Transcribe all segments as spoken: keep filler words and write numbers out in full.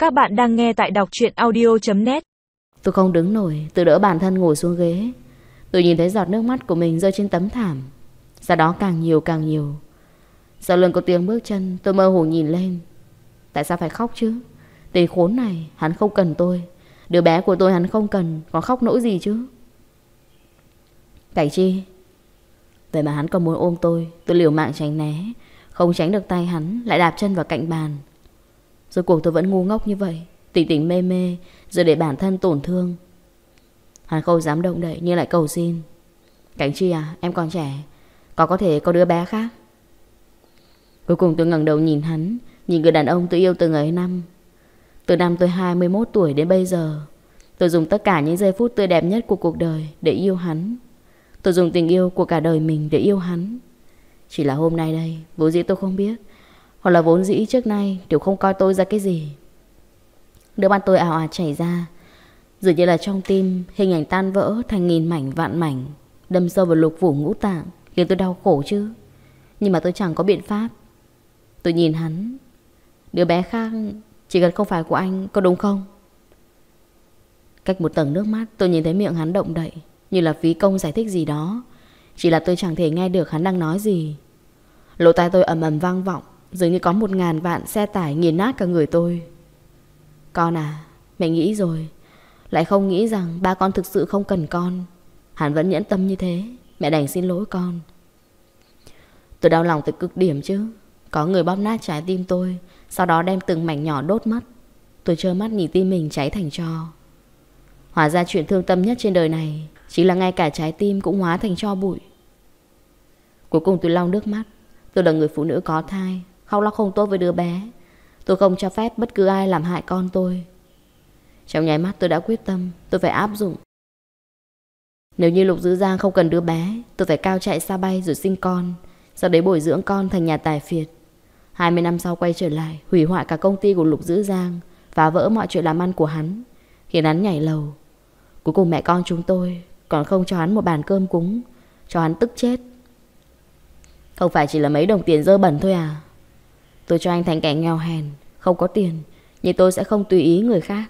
Các bạn đang nghe tại đọc truyện audio chấm net. Tôi không đứng nổi, tôi đỡ bản thân ngồi xuống ghế. Tôi nhìn thấy giọt nước mắt của mình rơi trên tấm thảm. Sau đó càng nhiều càng nhiều. Sau lưng có tiếng bước chân, tôi mơ hồ nhìn lên. Tại sao phải khóc chứ? Tên khốn này, hắn không cần tôi. Đứa bé của tôi hắn không cần, còn khóc nỗi gì chứ? Cảnh Chi. Vậy mà hắn còn muốn ôm tôi. Tôi liều mạng tránh né, không tránh được tay hắn, lại đạp chân vào cạnh bàn. Rồi cuộc tôi vẫn ngu ngốc như vậy, tỉnh tỉnh mê mê, rồi để bản thân tổn thương. Hắn không dám động đậy nhưng lại cầu xin. Cảnh Chi à, em còn trẻ, có có thể có đứa bé khác. Cuối cùng tôi ngẩng đầu nhìn hắn, nhìn người đàn ông tôi yêu từng ấy năm. Từ năm tôi hai mươi mốt tuổi đến bây giờ, tôi dùng tất cả những giây phút tươi đẹp nhất của cuộc đời để yêu hắn. Tôi dùng tình yêu của cả đời mình để yêu hắn. Chỉ là hôm nay đây, vốn dĩ tôi không biết, hoặc là vốn dĩ trước nay đều không coi tôi ra cái gì. Nước mắt tôi ào ạt chảy ra, dường như là trong tim hình ảnh tan vỡ thành nghìn mảnh vạn mảnh, đâm sâu vào lục phủ ngũ tạng, khiến tôi đau khổ chứ. Nhưng mà tôi chẳng có biện pháp. Tôi nhìn hắn. Đứa bé khác chỉ cần không phải của anh, có đúng không? Cách một tầng nước mắt, tôi nhìn thấy miệng hắn động đậy, như là phí công giải thích gì đó. Chỉ là tôi chẳng thể nghe được hắn đang nói gì. Lỗ tai tôi ầm ầm vang vọng, dường như có một ngàn vạn xe tải nghiền nát cả người tôi. Con à, mẹ nghĩ rồi, lại không nghĩ rằng ba con thực sự không cần con. Hắn vẫn nhẫn tâm như thế, mẹ đành xin lỗi con. Tôi đau lòng tới cực điểm chứ. Có người bóp nát trái tim tôi, sau đó đem từng mảnh nhỏ đốt mất. Tôi trơ mắt nhìn tim mình cháy thành tro. Hóa ra chuyện thương tâm nhất trên đời này chính là ngay cả trái tim cũng hóa thành tro bụi. Cuối cùng tôi lau nước mắt. Tôi là người phụ nữ có thai, khóc lóc không tốt với đứa bé. Tôi không cho phép bất cứ ai làm hại con tôi. Trong nháy mắt tôi đã quyết tâm, tôi phải áp dụng. Nếu như Lục Dữ Giang không cần đứa bé, tôi phải cao chạy xa bay rồi sinh con, sau đấy bồi dưỡng con thành nhà tài phiệt. Hai mươi năm sau quay trở lại, hủy hoại cả công ty của Lục Dữ Giang, phá vỡ mọi chuyện làm ăn của hắn, khiến hắn nhảy lầu. Cuối cùng mẹ con chúng tôi còn không cho hắn một bàn cơm cúng, cho hắn tức chết. Không phải chỉ là mấy đồng tiền dơ bẩn thôi à? Tôi cho anh thành kẻ nghèo hèn, không có tiền, nhưng tôi sẽ không tùy ý người khác.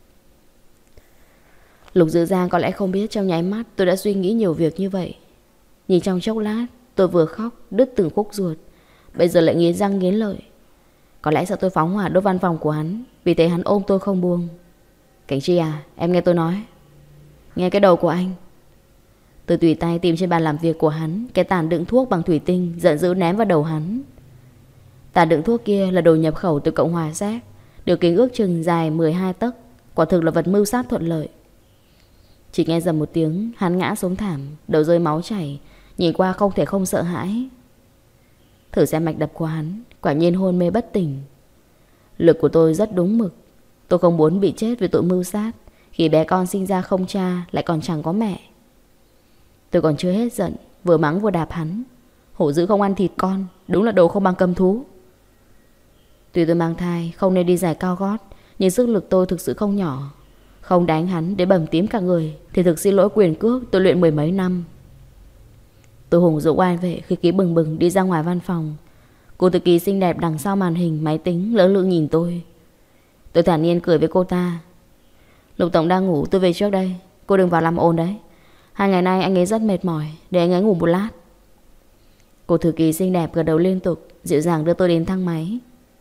Lục Dữ Giang có lẽ không biết trong nháy mắt tôi đã suy nghĩ nhiều việc như vậy. Nhìn trong chốc lát, tôi vừa khóc đứt từng khúc ruột, bây giờ lại nghiến răng nghiến lợi. Có lẽ sợ tôi phóng hỏa đốt văn phòng của hắn, vì thế hắn ôm tôi không buông. Cảnh Chi à, em nghe tôi nói. Nghe cái đầu của anh. Tôi tùy tay tìm trên bàn làm việc của hắn cái tàn đựng thuốc bằng thủy tinh, giận dữ ném vào đầu hắn. Tàn đựng thuốc kia là đồ nhập khẩu từ Cộng hòa Séc, đường kính ước chừng dài mười hai tấc, quả thực là vật mưu sát thuận lợi. Chỉ nghe dầm một tiếng, hắn ngã xuống thảm, đầu rơi máu chảy, nhìn qua không thể không sợ hãi. Thử xem mạch đập của hắn, quả nhiên hôn mê bất tỉnh. Lực của tôi rất đúng mực. Tôi không muốn bị chết vì tội mưu sát, khi bé con sinh ra không cha, lại còn chẳng có mẹ. Tôi còn chưa hết giận, vừa mắng vừa đạp hắn. Hổ dữ không ăn thịt con, đúng là đồ không bằng cầm thú. Tuy tôi mang thai, không nên đi giày cao gót, nhưng sức lực tôi thực sự không nhỏ. Không đánh hắn để bầm tím cả người thì thực xin lỗi quyền cước tôi luyện mười mấy năm. Tôi hùng dũng oai vệ khi khí bừng bừng đi ra ngoài văn phòng. Cô thư ký xinh đẹp đằng sau màn hình máy tính lỡ lưỡng nhìn tôi. Tôi thản nhiên cười với cô ta. Lục tổng đang ngủ, tôi về trước đây. Cô đừng vào làm ồn đấy. Hai ngày nay anh ấy rất mệt mỏi, để anh ấy ngủ một lát. Cô thư ký xinh đẹp gật đầu liên tục, dịu dàng đưa tôi đến thang máy.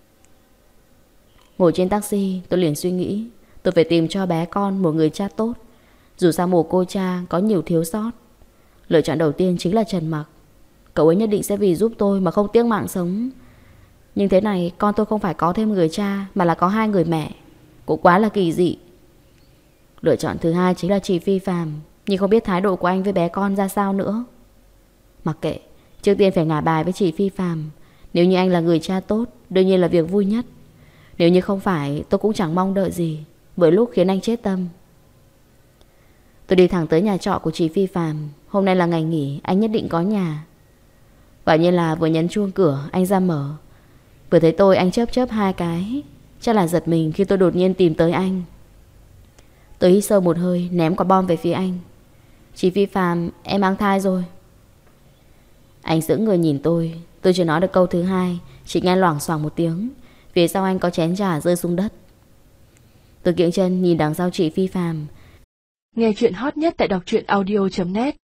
Ngồi trên taxi, tôi liền suy nghĩ tôi phải tìm cho bé con một người cha tốt. Dù sao mồ cô cha có nhiều thiếu sót. Lựa chọn đầu tiên chính là Trần Mặc. Cậu ấy nhất định sẽ vì giúp tôi mà không tiếc mạng sống. Nhưng thế này con tôi không phải có thêm người cha, mà là có hai người mẹ. Cũng quá là kỳ dị. Lựa chọn thứ hai chính là chị Phi Phạm, nhưng không biết thái độ của anh với bé con ra sao nữa. Mặc kệ, trước tiên phải ngả bài với chị Phi Phạm. Nếu như anh là người cha tốt, đương nhiên là việc vui nhất. Nếu như không phải, tôi cũng chẳng mong đợi gì, bởi lúc khiến anh chết tâm. Tôi đi thẳng tới nhà trọ của chị Phi Phạm. Hôm nay là ngày nghỉ, anh nhất định có nhà. Quả nhiên là vừa nhấn chuông cửa, anh ra mở. Vừa thấy tôi, anh chớp chớp hai cái. Chắc là giật mình khi tôi đột nhiên tìm tới anh. Tôi hít sâu một hơi, ném quả bom về phía anh. Chị Phi Phạm, em mang thai rồi. Anh sững người nhìn tôi. Tôi chưa nói được câu thứ hai, chỉ nghe loảng xoảng một tiếng. Phía sau anh có chén trà rơi xuống đất. Tôi kiễng chân nhìn đằng sau chị Phi Phạm. Nghe chuyện hot nhất tại đọc truyện audio chấm net.